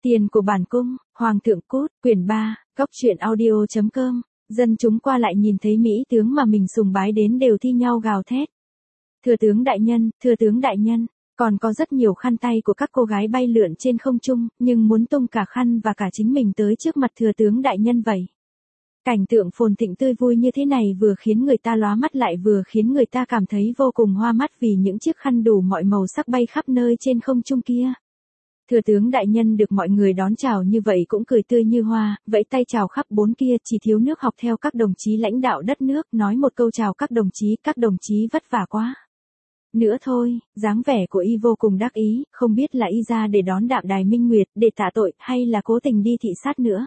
Tiền của bản cung, Hoàng thượng cút, quyển 3, Cóc truyện audio.com, dân chúng qua lại nhìn thấy Mỹ tướng mà mình sùng bái đến đều thi nhau gào thét. Thừa tướng đại nhân, còn có rất nhiều khăn tay của các cô gái bay lượn trên không trung, nhưng muốn tung cả khăn và cả chính mình tới trước mặt thừa tướng đại nhân vậy. Cảnh tượng phồn thịnh tươi vui như thế này vừa khiến người ta lóa mắt lại vừa khiến người ta cảm thấy vô cùng hoa mắt vì những chiếc khăn đủ mọi màu sắc bay khắp nơi trên không trung kia. Thừa tướng đại nhân được mọi người đón chào như vậy cũng cười tươi như hoa, vẫy tay chào khắp bốn kia, chỉ thiếu nước học theo các đồng chí lãnh đạo đất nước, nói một câu chào các đồng chí vất vả quá. Nữa thôi, dáng vẻ của y vô cùng đắc ý, không biết là y ra để đón Đạm Đài Minh Nguyệt, để tạ tội, hay là cố tình đi thị sát nữa.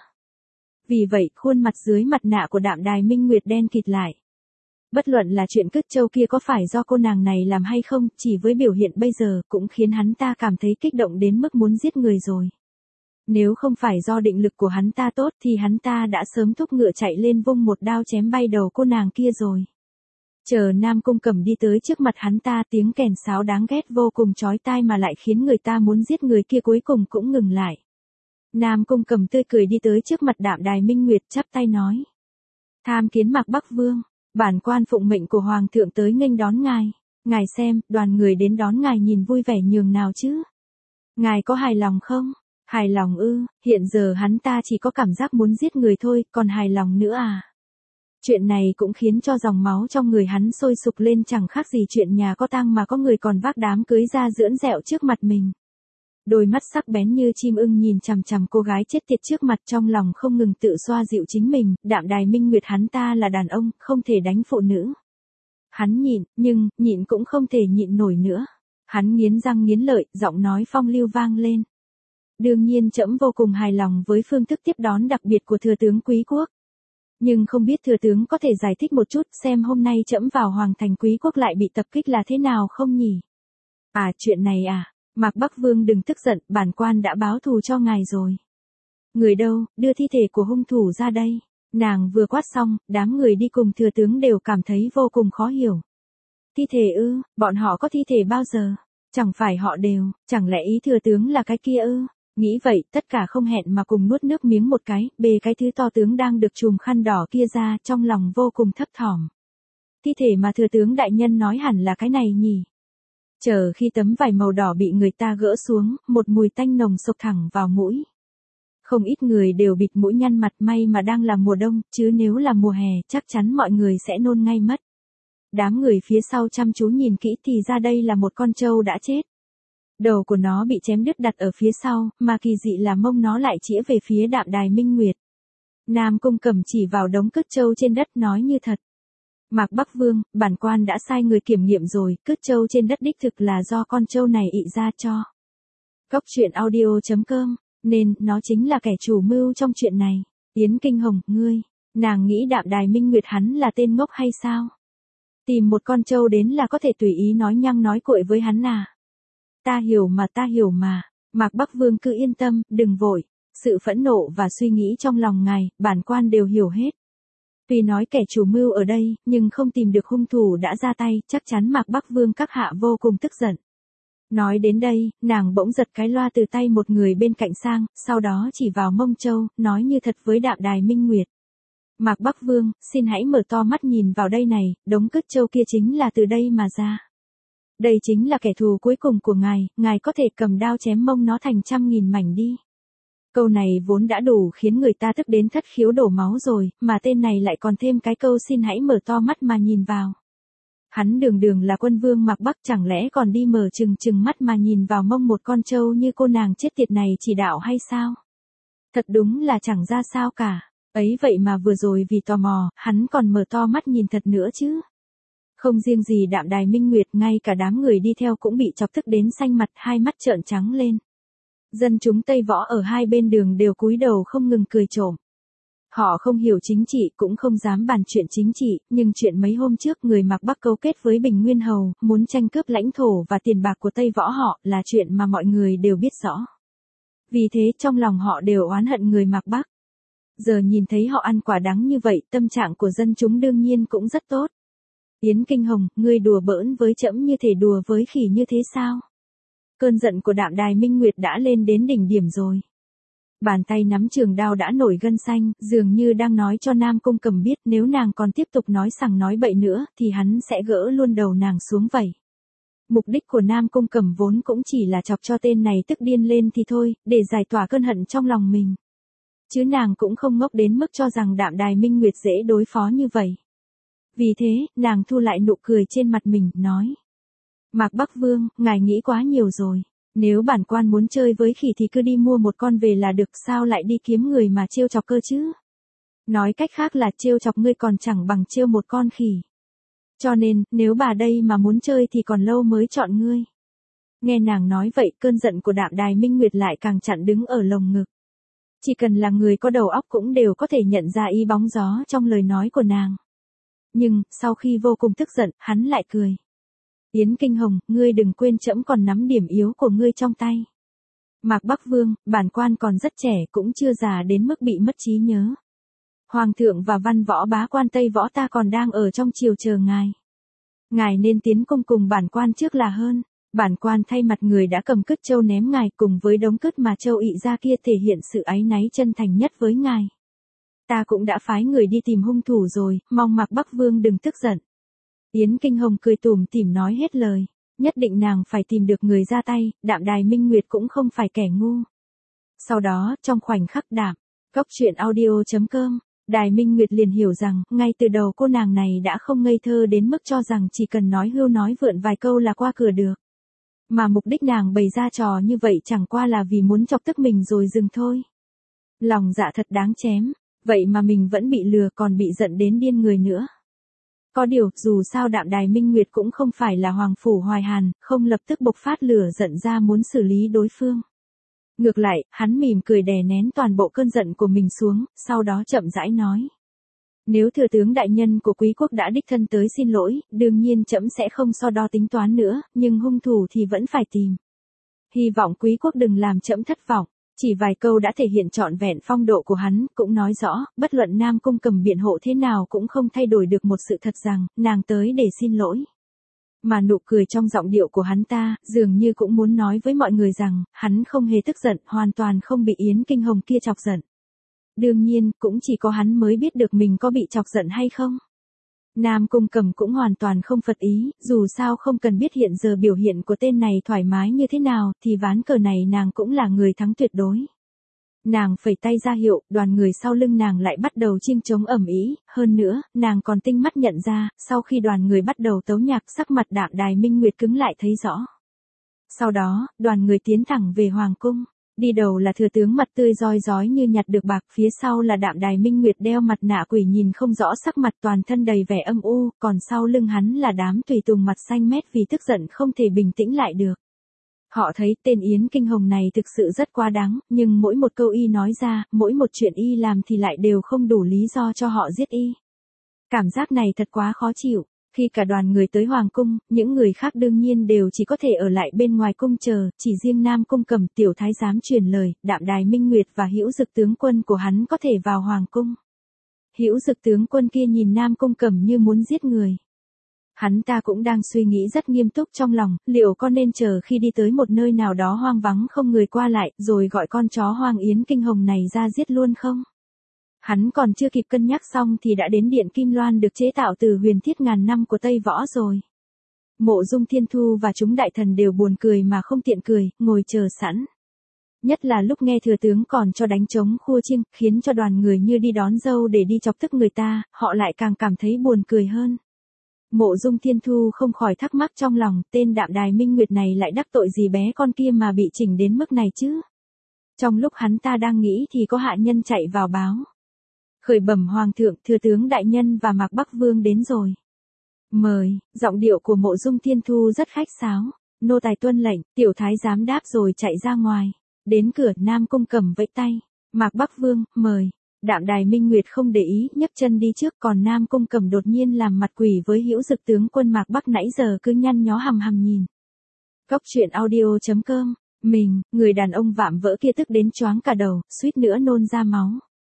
Vì vậy, khuôn mặt dưới mặt nạ của Đạm Đài Minh Nguyệt đen kịt lại. Bất luận là chuyện cứt trâu kia có phải do cô nàng này làm hay không, chỉ với biểu hiện bây giờ cũng khiến hắn ta cảm thấy kích động đến mức muốn giết người rồi. Nếu không phải do định lực của hắn ta tốt thì hắn ta đã sớm thúc ngựa chạy lên vung một đao chém bay đầu cô nàng kia rồi. Chờ Nam Cung Cẩm đi tới trước mặt hắn ta, tiếng kèn sáo đáng ghét vô cùng chói tai mà lại khiến người ta muốn giết người kia cuối cùng cũng ngừng lại. Nam Cung Cẩm tươi cười đi tới trước mặt Đạm Đài Minh Nguyệt chắp tay nói. Tham kiến Mạc Bắc Vương, bản quan phụng mệnh của Hoàng thượng tới nghênh đón ngài. Ngài xem, đoàn người đến đón ngài nhìn vui vẻ nhường nào chứ. Ngài có hài lòng không? Hài lòng ư, hiện giờ hắn ta chỉ có cảm giác muốn giết người thôi, còn hài lòng nữa à? Chuyện này cũng khiến cho dòng máu trong người hắn sôi sục lên chẳng khác gì chuyện nhà có tang mà có người còn vác đám cưới ra giỡn dẹo trước mặt mình. Đôi mắt sắc bén như chim ưng nhìn chằm chằm cô gái chết tiệt trước mặt, trong lòng không ngừng tự xoa dịu chính mình, Đạm Đài Minh Nguyệt hắn ta là đàn ông, không thể đánh phụ nữ. Hắn nhịn, nhưng, nhịn cũng không thể nhịn nổi nữa. Hắn nghiến răng nghiến lợi, giọng nói phong lưu vang lên. Đương nhiên trẫm vô cùng hài lòng với phương thức tiếp đón đặc biệt của thừa tướng Quý Quốc. Nhưng không biết thừa tướng có thể giải thích một chút xem hôm nay trẫm vào Hoàng thành Quý Quốc lại bị tập kích là thế nào không nhỉ? À, chuyện này à? Mạc Bắc Vương đừng tức giận, bản quan đã báo thù cho ngài rồi. Người đâu, đưa thi thể của hung thủ ra đây. Nàng vừa quát xong, đám người đi cùng thừa tướng đều cảm thấy vô cùng khó hiểu. Thi thể ư, bọn họ có thi thể bao giờ? Chẳng phải họ đều, chẳng lẽ ý thừa tướng là cái kia ư? Nghĩ vậy, tất cả không hẹn mà cùng nuốt nước miếng một cái, bê cái thứ to tướng đang được trùm khăn đỏ kia ra, trong lòng vô cùng thấp thỏm. Thi thể mà thừa tướng đại nhân nói hẳn là cái này nhỉ? Chờ khi tấm vải màu đỏ bị người ta gỡ xuống, một mùi tanh nồng xộc thẳng vào mũi. Không ít người đều bịt mũi nhăn mặt, may mà đang là mùa đông, chứ nếu là mùa hè, chắc chắn mọi người sẽ nôn ngay mất. Đám người phía sau chăm chú nhìn kỹ thì ra đây là một con trâu đã chết. Đầu của nó bị chém đứt đặt ở phía sau, mà kỳ dị là mông nó lại chĩa về phía Đạm Đài Minh Nguyệt. Nam Cung Cẩm chỉ vào đống cứt trâu trên đất nói như thật. Mạc Bắc Vương, bản quan đã sai người kiểm nghiệm rồi, cứt trâu trên đất đích thực là do con trâu này ị ra cho. Cóc truyện audio.com, nên nó chính là kẻ chủ mưu trong chuyện này. Yến Kinh Hồng, ngươi, nàng nghĩ Đạm Đài Minh Nguyệt hắn là tên ngốc hay sao? Tìm một con trâu đến là có thể tùy ý nói nhăng nói cuội với hắn à? Ta hiểu mà, Mạc Bắc Vương cứ yên tâm, đừng vội. Sự phẫn nộ và suy nghĩ trong lòng ngài, bản quan đều hiểu hết. Tuy nói kẻ chủ mưu ở đây, nhưng không tìm được hung thủ đã ra tay, chắc chắn Mạc Bắc Vương các hạ vô cùng tức giận. Nói đến đây, nàng bỗng giật cái loa từ tay một người bên cạnh sang, sau đó chỉ vào mông trâu, nói như thật với Đạm Đài Minh Nguyệt. Mạc Bắc Vương, xin hãy mở to mắt nhìn vào đây này, đống cứt trâu kia chính là từ đây mà ra. Đây chính là kẻ thù cuối cùng của ngài có thể cầm đao chém mông nó thành trăm nghìn mảnh đi. Câu này vốn đã đủ khiến người ta tức đến thất khiếu đổ máu rồi, mà tên này lại còn thêm cái câu xin hãy mở to mắt mà nhìn vào. Hắn đường là quân vương Mạc Bắc, chẳng lẽ còn đi mở chừng mắt mà nhìn vào mông một con trâu như cô nàng chết tiệt này chỉ đạo hay sao? Thật đúng là chẳng ra sao cả, ấy vậy mà vừa rồi vì tò mò, hắn còn mở to mắt nhìn thật nữa chứ. Không riêng gì Đạm Đài Minh Nguyệt, ngay cả đám người đi theo cũng bị chọc tức đến xanh mặt, hai mắt trợn trắng lên. Dân chúng Tây Võ ở hai bên đường đều cúi đầu không ngừng cười trộm. Họ không hiểu chính trị cũng không dám bàn chuyện chính trị, nhưng chuyện mấy hôm trước người Mạc Bắc cấu kết với Bình Nguyên Hầu, muốn tranh cướp lãnh thổ và tiền bạc của Tây Võ họ là chuyện mà mọi người đều biết rõ. Vì thế trong lòng họ đều oán hận người Mạc Bắc. Giờ nhìn thấy họ ăn quả đắng như vậy, tâm trạng của dân chúng đương nhiên cũng rất tốt. Yến Kinh Hồng, ngươi đùa bỡn với trẫm như thể đùa với khỉ như thế sao? Cơn giận của Đạm Đài Minh Nguyệt đã lên đến đỉnh điểm rồi. Bàn tay nắm trường đao đã nổi gân xanh, dường như đang nói cho Nam Cung Cầm biết nếu nàng còn tiếp tục nói sằng nói bậy nữa thì hắn sẽ gỡ luôn đầu nàng xuống vậy. Mục đích của Nam Cung Cầm vốn cũng chỉ là chọc cho tên này tức điên lên thì thôi, để giải tỏa cơn hận trong lòng mình. Chứ nàng cũng không ngốc đến mức cho rằng Đạm Đài Minh Nguyệt dễ đối phó như vậy. Vì thế, nàng thu lại nụ cười trên mặt mình, nói. Mạc Bắc Vương, ngài nghĩ quá nhiều rồi. Nếu bản quan muốn chơi với khỉ thì cứ đi mua một con về là được, sao lại đi kiếm người mà trêu chọc cơ chứ? Nói cách khác là trêu chọc ngươi còn chẳng bằng trêu một con khỉ. Cho nên, nếu bà đây mà muốn chơi thì còn lâu mới chọn ngươi. Nghe nàng nói vậy, cơn giận của Đạm Đài Minh Nguyệt lại càng chặn đứng ở lồng ngực. Chỉ cần là người có đầu óc cũng đều có thể nhận ra ý bóng gió trong lời nói của nàng. Nhưng, sau khi vô cùng tức giận, hắn lại cười. Yến Kinh Hồng, ngươi đừng quên trẫm còn nắm điểm yếu của ngươi trong tay. Mạc Bắc Vương, bản quan còn rất trẻ cũng chưa già đến mức bị mất trí nhớ. Hoàng thượng và văn võ bá quan Tây Võ ta còn đang ở trong triều chờ ngài. Ngài nên tiến cung cùng bản quan trước là hơn. Bản quan thay mặt người đã cầm cứt châu ném ngài cùng với đống cứt mà châu ị ra kia thể hiện sự áy náy chân thành nhất với ngài. Ta cũng đã phái người đi tìm hung thủ rồi, mong Mạc Bắc Vương đừng tức giận. Yến Kinh Hồng cười tủm tỉm nói hết lời. Nhất định nàng phải tìm được người ra tay, Đạm Đài Minh Nguyệt cũng không phải kẻ ngu. Sau đó, trong khoảnh khắc đạm, cốc truyện audio.com, Đài Minh Nguyệt liền hiểu rằng, ngay từ đầu cô nàng này đã không ngây thơ đến mức cho rằng chỉ cần nói hưu nói vượn vài câu là qua cửa được. Mà mục đích nàng bày ra trò như vậy chẳng qua là vì muốn chọc tức mình rồi dừng thôi. Lòng dạ thật đáng chém, vậy mà mình vẫn bị lừa còn bị giận đến điên người nữa. Có điều, dù sao Đạm Đài Minh Nguyệt cũng không phải là Hoàng Phủ Hoài Hàn, không lập tức bộc phát lửa giận ra muốn xử lý đối phương. Ngược lại, hắn mỉm cười đè nén toàn bộ cơn giận của mình xuống, sau đó chậm rãi nói. Nếu thừa tướng đại nhân của quý quốc đã đích thân tới xin lỗi, đương nhiên trẫm sẽ không so đo tính toán nữa, nhưng hung thủ thì vẫn phải tìm. Hy vọng quý quốc đừng làm trẫm thất vọng. Chỉ vài câu đã thể hiện trọn vẹn phong độ của hắn, cũng nói rõ, bất luận Nam Cung Cầm biện hộ thế nào cũng không thay đổi được một sự thật rằng, nàng tới để xin lỗi. Mà nụ cười trong giọng điệu của hắn ta, dường như cũng muốn nói với mọi người rằng, hắn không hề tức giận, hoàn toàn không bị Yến Kinh Hồng kia chọc giận. Đương nhiên, cũng chỉ có hắn mới biết được mình có bị chọc giận hay không. Nam Cung Cầm cũng hoàn toàn không phật ý, dù sao không cần biết hiện giờ biểu hiện của tên này thoải mái như thế nào, thì ván cờ này nàng cũng là người thắng tuyệt đối. Nàng phẩy tay ra hiệu, đoàn người sau lưng nàng lại bắt đầu chiêng trống ầm ĩ, hơn nữa, nàng còn tinh mắt nhận ra, sau khi đoàn người bắt đầu tấu nhạc sắc mặt Đạm Đài Minh Nguyệt cứng lại thấy rõ. Sau đó, đoàn người tiến thẳng về Hoàng cung. Đi đầu là thừa tướng mặt tươi roi rói như nhặt được bạc, phía sau là Đạm Đài Minh Nguyệt đeo mặt nạ quỷ nhìn không rõ sắc mặt toàn thân đầy vẻ âm u, còn sau lưng hắn là đám tùy tùng mặt xanh mét vì tức giận không thể bình tĩnh lại được. Họ thấy tên Yến Kinh Hồng này thực sự rất quá đáng, nhưng mỗi một câu y nói ra, mỗi một chuyện y làm thì lại đều không đủ lý do cho họ giết y. Cảm giác này thật quá khó chịu. Khi cả đoàn người tới Hoàng cung, những người khác đương nhiên đều chỉ có thể ở lại bên ngoài cung chờ, chỉ riêng Nam Cung Cầm tiểu thái giám truyền lời, Đạm Đài Minh Nguyệt và Hữu Dực tướng quân của hắn có thể vào Hoàng cung. Hữu Dực tướng quân kia nhìn Nam Cung Cầm như muốn giết người. Hắn ta cũng đang suy nghĩ rất nghiêm túc trong lòng, liệu có nên chờ khi đi tới một nơi nào đó hoang vắng không người qua lại, rồi gọi con chó hoang Yến Kinh Hồng này ra giết luôn không? Hắn còn chưa kịp cân nhắc xong thì đã đến điện Kim Loan được chế tạo từ huyền thiết ngàn năm của Tây Võ rồi. Mộ Dung Thiên Thu và chúng đại thần đều buồn cười mà không tiện cười, ngồi chờ sẵn. Nhất là lúc nghe thừa tướng còn cho đánh trống khua chiêng, khiến cho đoàn người như đi đón dâu để đi chọc tức người ta, họ lại càng cảm thấy buồn cười hơn. Mộ Dung Thiên Thu không khỏi thắc mắc trong lòng, tên Đạm Đài Minh Nguyệt này lại đắc tội gì bé con kia mà bị chỉnh đến mức này chứ? Trong lúc hắn ta đang nghĩ thì có hạ nhân chạy vào báo. Khởi bẩm Hoàng thượng, thừa tướng đại nhân và Mạc Bắc Vương đến rồi. Mời, giọng điệu của Mộ Dung Thiên Thu rất khách sáo. Nô tài tuân lệnh, tiểu thái giám đáp rồi chạy ra ngoài. Đến cửa, Nam Cung Cầm vẫy tay. Mạc Bắc Vương, mời. Đạm Đài Minh Nguyệt không để ý, nhấc chân đi trước, còn Nam Cung Cầm đột nhiên làm mặt quỷ với Hữu Dực tướng quân Mạc Bắc nãy giờ cứ nhăn nhó hằm hằm nhìn. Cốc truyện audio.com, người đàn ông vạm vỡ kia tức đến choáng cả đầu, suýt nữa nôn ra máu.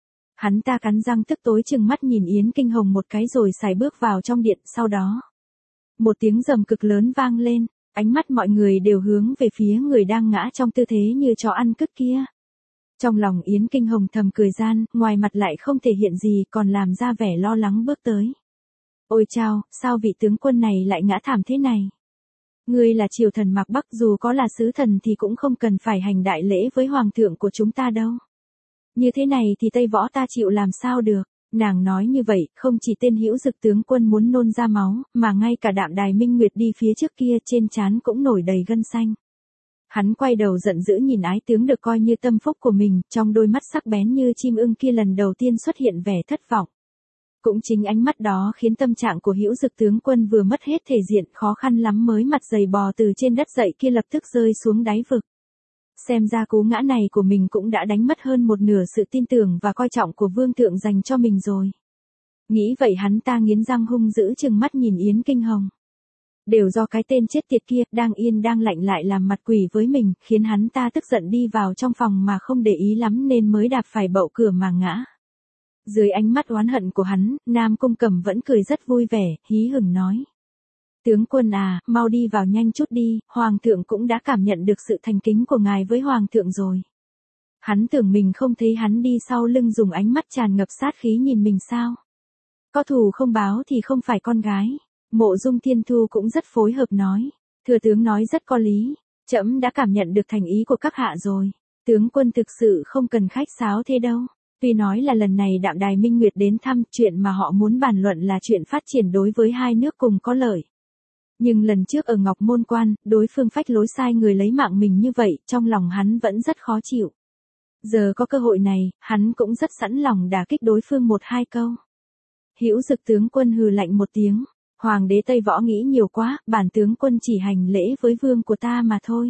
Hắn ta cắn răng tức tối chừng mắt nhìn Yến Kinh Hồng một cái rồi sải bước vào trong điện, sau đó. Một tiếng rầm cực lớn vang lên, ánh mắt mọi người đều hướng về phía người đang ngã trong tư thế như chó ăn cứt kia. Trong lòng Yến Kinh Hồng thầm cười gian, ngoài mặt lại không thể hiện gì, còn làm ra vẻ lo lắng bước tới. Ôi chao, sao vị tướng quân này lại ngã thảm thế này? Ngươi là triều thần Mạc Bắc, dù có là sứ thần thì cũng không cần phải hành đại lễ với hoàng thượng của chúng ta đâu. Như thế này thì Tây Võ ta chịu làm sao được? Nàng nói như vậy, không chỉ tên Hữu Dực tướng quân muốn nôn ra máu, mà ngay cả Đạm Đài Minh Nguyệt đi phía trước kia trên trán cũng nổi đầy gân xanh. Hắn quay đầu giận dữ nhìn ái tướng được coi như tâm phúc của mình, trong đôi mắt sắc bén như chim ưng kia lần đầu tiên xuất hiện vẻ thất vọng. Cũng chính ánh mắt đó khiến tâm trạng của Hữu Dực tướng quân vừa mất hết thể diện, khó khăn lắm mới mặt dày bò từ trên đất dậy kia lập tức rơi xuống đáy vực. Xem ra cú ngã này của mình cũng đã đánh mất hơn một nửa sự tin tưởng và coi trọng của vương thượng dành cho mình rồi. Nghĩ vậy hắn ta nghiến răng hung dữ trừng mắt nhìn Yến Kinh Hồng. Đều do cái tên chết tiệt kia, đang yên đang lạnh lại làm mặt quỷ với mình, khiến hắn ta tức giận đi vào trong phòng mà không để ý lắm nên mới đạp phải bậu cửa mà ngã. Dưới ánh mắt oán hận của hắn, Nam Cung Cẩm vẫn cười rất vui vẻ, hí hửng nói. Tướng quân à, mau đi vào nhanh chút đi, Hoàng thượng cũng đã cảm nhận được sự thành kính của ngài với Hoàng thượng rồi. Hắn tưởng mình không thấy hắn đi sau lưng dùng ánh mắt tràn ngập sát khí nhìn mình sao. Có thù không báo thì không phải con gái. Mộ Dung Thiên Thu cũng rất phối hợp nói. Thừa tướng nói rất có lý, trẫm đã cảm nhận được thành ý của các hạ rồi. Tướng quân thực sự không cần khách sáo thế đâu. Tuy nói là lần này Đạm Đài Minh Nguyệt đến thăm, chuyện mà họ muốn bàn luận là chuyện phát triển đối với hai nước cùng có lợi. Nhưng lần trước ở Ngọc Môn Quan, đối phương phách lối sai người lấy mạng mình như vậy, trong lòng hắn vẫn rất khó chịu. Giờ có cơ hội này, hắn cũng rất sẵn lòng đả kích đối phương một hai câu. Hữu Dực tướng quân hừ lạnh một tiếng. Hoàng đế Tây Võ nghĩ nhiều quá, bản tướng quân chỉ hành lễ với vương của ta mà thôi.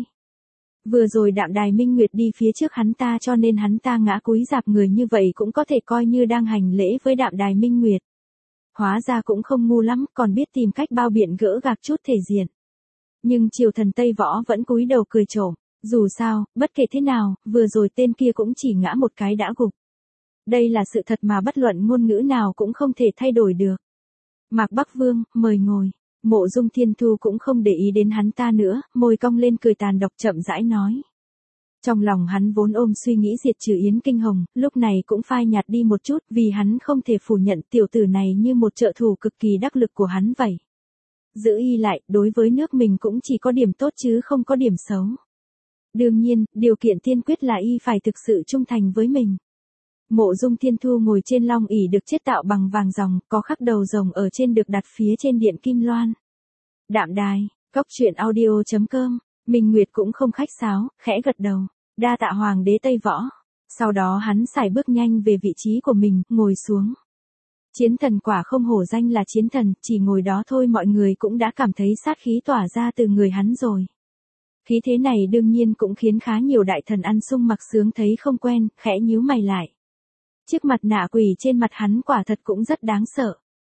Vừa rồi Đạm Đài Minh Nguyệt đi phía trước hắn ta cho nên hắn ta ngã cúi rạp người như vậy cũng có thể coi như đang hành lễ với Đạm Đài Minh Nguyệt. Hóa ra cũng không ngu lắm, còn biết tìm cách bao biện gỡ gạc chút thể diện. Nhưng triều thần Tây Võ vẫn cúi đầu cười trộm. Dù sao, bất kể thế nào, vừa rồi tên kia cũng chỉ ngã một cái đã gục. Đây là sự thật mà bất luận ngôn ngữ nào cũng không thể thay đổi được. Mạc Bắc Vương, mời ngồi. Mộ Dung Thiên Thu cũng không để ý đến hắn ta nữa, môi cong lên cười tàn độc chậm rãi nói. Trong lòng hắn vốn ôm suy nghĩ diệt trừ Yến Kinh Hồng, lúc này cũng phai nhạt đi một chút vì hắn không thể phủ nhận tiểu tử này như một trợ thủ cực kỳ đắc lực của hắn vậy. Giữ y lại, đối với nước mình cũng chỉ có điểm tốt chứ không có điểm xấu. Đương nhiên, điều kiện tiên quyết là y phải thực sự trung thành với mình. Mộ Dung Thiên Thu ngồi trên long ỷ được chế tạo bằng vàng ròng, có khắc đầu rồng ở trên được đặt phía trên điện kim loan. Đạm Đài, Cóc Truyện Audio.com, Minh Nguyệt cũng không khách sáo, khẽ gật đầu, đa tạ Hoàng đế Tây Võ. Sau đó hắn sải bước nhanh về vị trí của mình, ngồi xuống. Chiến thần quả không hổ danh là chiến thần, chỉ ngồi đó thôi mọi người cũng đã cảm thấy sát khí tỏa ra từ người hắn rồi. Khí thế này đương nhiên cũng khiến khá nhiều đại thần ăn sung mặc sướng thấy không quen, khẽ nhíu mày lại. Chiếc mặt nạ quỷ trên mặt hắn quả thật cũng rất đáng sợ.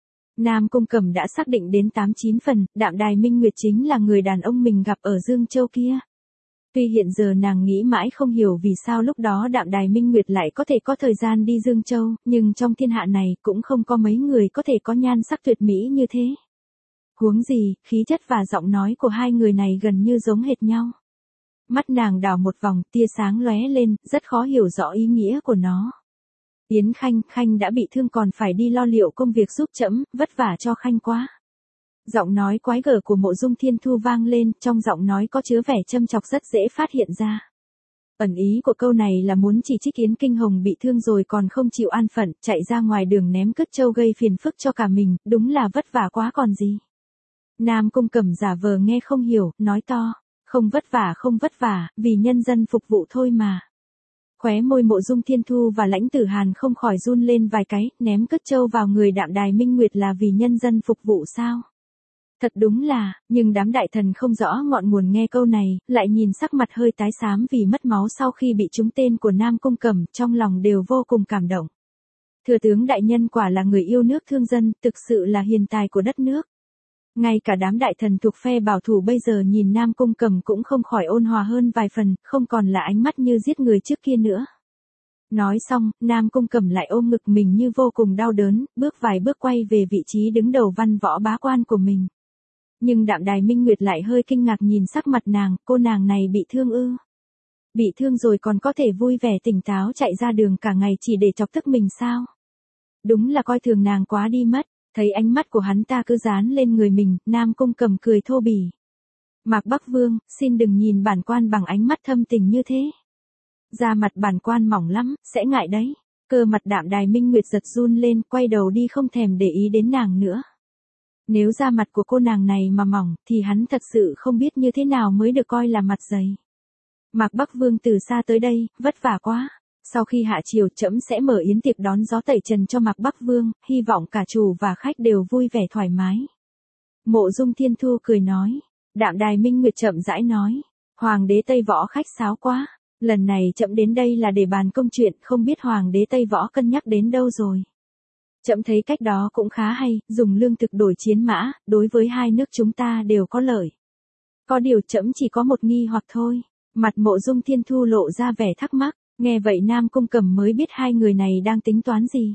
Nam Cung Cẩm đã xác định đến 8-9 phần, Đạm Đài Minh Nguyệt chính là người đàn ông mình gặp ở Dương Châu kia. Tuy hiện giờ nàng nghĩ mãi không hiểu vì sao lúc đó Đạm Đài Minh Nguyệt lại có thể có thời gian đi Dương Châu, nhưng trong thiên hạ này cũng không có mấy người có thể có nhan sắc tuyệt mỹ như thế. Huống gì, khí chất và giọng nói của hai người này gần như giống hệt nhau. Mắt nàng đảo một vòng, tia sáng lóe lên, rất khó hiểu rõ ý nghĩa của nó. Yến Khanh, Khanh đã bị thương còn phải đi lo liệu công việc giúp trẫm, vất vả cho Khanh quá. Giọng nói quái gở của Mộ Dung Thiên Thu vang lên, trong giọng nói có chứa vẻ châm chọc rất dễ phát hiện ra. Ẩn ý của câu này là muốn chỉ trích Yến Kinh Hồng bị thương rồi còn không chịu an phận, chạy ra ngoài đường ném cứt trâu gây phiền phức cho cả mình, đúng là vất vả quá còn gì. Nam Cung Cẩm giả vờ nghe không hiểu, nói to, không vất vả, vì nhân dân phục vụ thôi mà. Khóe môi Mộ Dung Thiên Thu và Lãnh Tử Hàn không khỏi run lên vài cái, ném cứt trâu vào người Đạm Đài Minh Nguyệt là vì nhân dân phục vụ sao? Thật đúng là, nhưng đám đại thần không rõ ngọn nguồn nghe câu này, lại nhìn sắc mặt hơi tái xám vì mất máu sau khi bị trúng tên của Nam Cung Cẩm, trong lòng đều vô cùng cảm động. Thừa tướng đại nhân quả là người yêu nước thương dân, thực sự là hiền tài của đất nước. Ngay cả đám đại thần thuộc phe bảo thủ bây giờ nhìn Nam Cung Cẩm cũng không khỏi ôn hòa hơn vài phần, không còn là ánh mắt như giết người trước kia nữa. Nói xong, Nam Cung Cẩm lại ôm ngực mình như vô cùng đau đớn, bước vài bước quay về vị trí đứng đầu văn võ bá quan của mình. Nhưng Đạm Đài Minh Nguyệt lại hơi kinh ngạc nhìn sắc mặt nàng, cô nàng này bị thương ư? Bị thương rồi còn có thể vui vẻ tỉnh táo chạy ra đường cả ngày chỉ để chọc tức mình sao? Đúng là coi thường nàng quá đi mất. Thấy ánh mắt của hắn ta cứ dán lên người mình, Nam Cung Cầm cười thô bỉ. Mạc Bắc Vương, xin đừng nhìn bản quan bằng ánh mắt thâm tình như thế. Da mặt bản quan mỏng lắm, sẽ ngại đấy. Cơ mặt Đạm Đài Minh Nguyệt giật run lên, quay đầu đi không thèm để ý đến nàng nữa. Nếu da mặt của cô nàng này mà mỏng, thì hắn thật sự không biết như thế nào mới được coi là mặt dày. Mạc Bắc Vương từ xa tới đây, vất vả quá. Sau khi hạ triều trẫm sẽ mở yến tiệc đón gió tẩy trần cho Mạc Bắc Vương, hy vọng cả chủ và khách đều vui vẻ thoải mái. Mộ Dung Thiên Thu cười nói. Đạm Đài Minh Nguyệt chậm rãi nói. Hoàng đế Tây Võ khách sáo quá. Lần này trẫm đến đây là để bàn công chuyện, không biết Hoàng đế Tây Võ cân nhắc đến đâu rồi. Trẫm thấy cách đó cũng khá hay, dùng lương thực đổi chiến mã, đối với hai nước chúng ta đều có lợi. Có điều trẫm chỉ có một nghi hoặc thôi. Mặt Mộ Dung Thiên Thu lộ ra vẻ thắc mắc. Nghe vậy Nam Cung Cầm mới biết hai người này đang tính toán gì.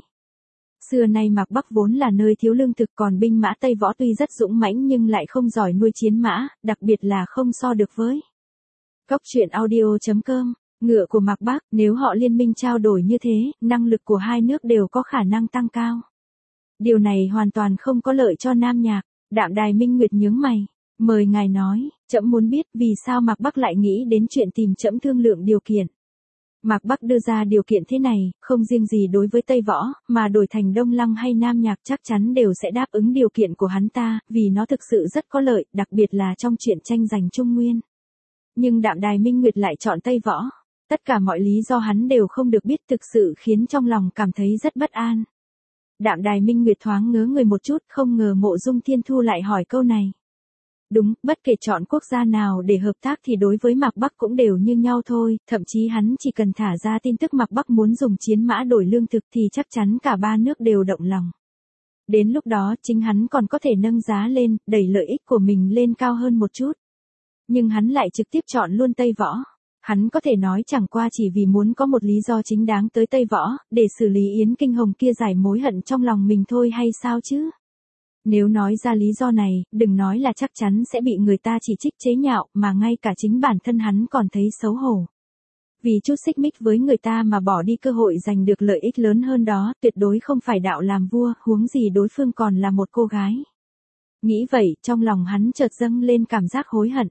Xưa nay Mạc Bắc vốn là nơi thiếu lương thực, còn binh mã Tây Võ tuy rất dũng mãnh nhưng lại không giỏi nuôi chiến mã, đặc biệt là không so được với. Cốc truyện audio.com, ngựa của Mạc Bắc, nếu họ liên minh trao đổi như thế, năng lực của hai nước đều có khả năng tăng cao. Điều này hoàn toàn không có lợi cho Nam Nhạc. Đạm Đài Minh Nguyệt nhướng mày. Mời ngài nói, trẫm muốn biết vì sao Mạc Bắc lại nghĩ đến chuyện tìm trẫm thương lượng điều kiện. Mạc Bắc đưa ra điều kiện thế này, không riêng gì đối với Tây Võ, mà đổi thành Đông Lăng hay Nam Nhạc chắc chắn đều sẽ đáp ứng điều kiện của hắn ta, vì nó thực sự rất có lợi, đặc biệt là trong chuyện tranh giành Trung Nguyên. Nhưng Đạm Đài Minh Nguyệt lại chọn Tây Võ. Tất cả mọi lý do hắn đều không được biết thực sự khiến trong lòng cảm thấy rất bất an. Đạm Đài Minh Nguyệt thoáng ngớ người một chút, không ngờ Mộ Dung Thiên Thu lại hỏi câu này. Đúng, bất kể chọn quốc gia nào để hợp tác thì đối với Mạc Bắc cũng đều như nhau thôi, thậm chí hắn chỉ cần thả ra tin tức Mạc Bắc muốn dùng chiến mã đổi lương thực thì chắc chắn cả ba nước đều động lòng. Đến lúc đó chính hắn còn có thể nâng giá lên, đẩy lợi ích của mình lên cao hơn một chút. Nhưng hắn lại trực tiếp chọn luôn Tây Võ. Hắn có thể nói chẳng qua chỉ vì muốn có một lý do chính đáng tới Tây Võ, để xử lý Yến Kinh Hồng kia giải mối hận trong lòng mình thôi hay sao chứ? Nếu nói ra lý do này, đừng nói là chắc chắn sẽ bị người ta chỉ trích chế nhạo, mà ngay cả chính bản thân hắn còn thấy xấu hổ. Vì chút xích mích với người ta mà bỏ đi cơ hội giành được lợi ích lớn hơn đó, tuyệt đối không phải đạo làm vua, huống gì đối phương còn là một cô gái. Nghĩ vậy, trong lòng hắn chợt dâng lên cảm giác hối hận.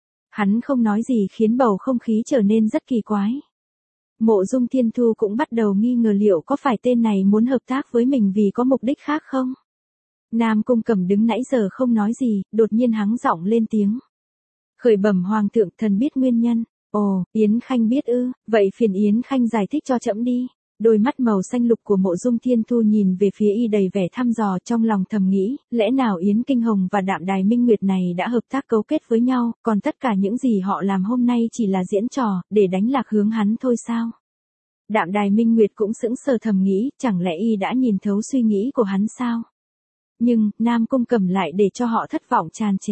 Hắn không nói gì khiến bầu không khí trở nên rất kỳ quái. Mộ Dung Thiên Thu cũng bắt đầu nghi ngờ liệu có phải tên này muốn hợp tác với mình vì có mục đích khác không? Nam Cung Cầm đứng nãy giờ không nói gì, đột nhiên hắng giọng lên tiếng. Khởi bẩm Hoàng thượng, thần biết nguyên nhân. Ồ, Yến Khanh biết ư, vậy phiền Yến Khanh giải thích cho trẫm đi. Đôi mắt màu xanh lục của Mộ Dung Thiên Thu nhìn về phía y đầy vẻ thăm dò, trong lòng thầm nghĩ, lẽ nào Yến Kinh Hồng và Đạm Đài Minh Nguyệt này đã hợp tác cấu kết với nhau, còn tất cả những gì họ làm hôm nay chỉ là diễn trò, để đánh lạc hướng hắn thôi sao? Đạm Đài Minh Nguyệt cũng sững sờ thầm nghĩ, chẳng lẽ y đã nhìn thấu suy nghĩ của hắn sao? Nhưng, Nam Cung Cầm lại để cho họ thất vọng tràn trề.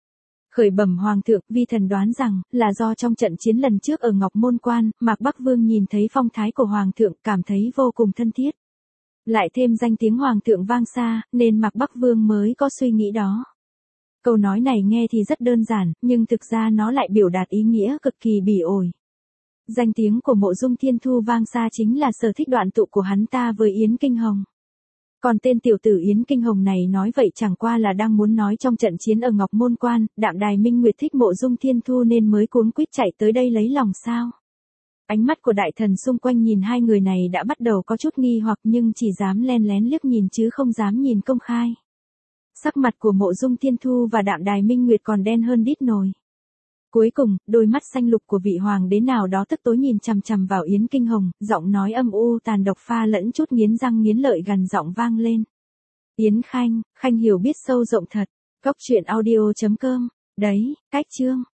Khởi bẩm Hoàng thượng, vi thần đoán rằng, là do trong trận chiến lần trước ở Ngọc Môn Quan, Mạc Bắc Vương nhìn thấy phong thái của Hoàng thượng, cảm thấy vô cùng thân thiết. Lại thêm danh tiếng Hoàng thượng vang xa, nên Mạc Bắc Vương mới có suy nghĩ đó. Câu nói này nghe thì rất đơn giản, nhưng thực ra nó lại biểu đạt ý nghĩa cực kỳ bỉ ổi. Danh tiếng của Mộ Dung Thiên Thu vang xa chính là sở thích đoạn tụ của hắn ta với Yến Kinh Hồng. Còn tên tiểu tử Yến Kinh Hồng này nói vậy chẳng qua là đang muốn nói trong trận chiến ở Ngọc Môn Quan, Đạm Đài Minh Nguyệt thích Mộ Dung Thiên Thu nên mới cuống quýt chạy tới đây lấy lòng sao. Ánh mắt của đại thần xung quanh nhìn hai người này đã bắt đầu có chút nghi hoặc nhưng chỉ dám len lén liếc nhìn chứ không dám nhìn công khai. Sắc mặt của Mộ Dung Thiên Thu và Đạm Đài Minh Nguyệt còn đen hơn đít nồi. Cuối cùng, đôi mắt xanh lục của vị hoàng đế nào đó tức tối nhìn chằm chằm vào Yến Kinh Hồng, giọng nói âm u tàn độc pha lẫn chút nghiến răng nghiến lợi gằn giọng vang lên. Yến Khanh, Khanh hiểu biết sâu rộng thật. Cốc truyện audio.com. Đấy, cách chương.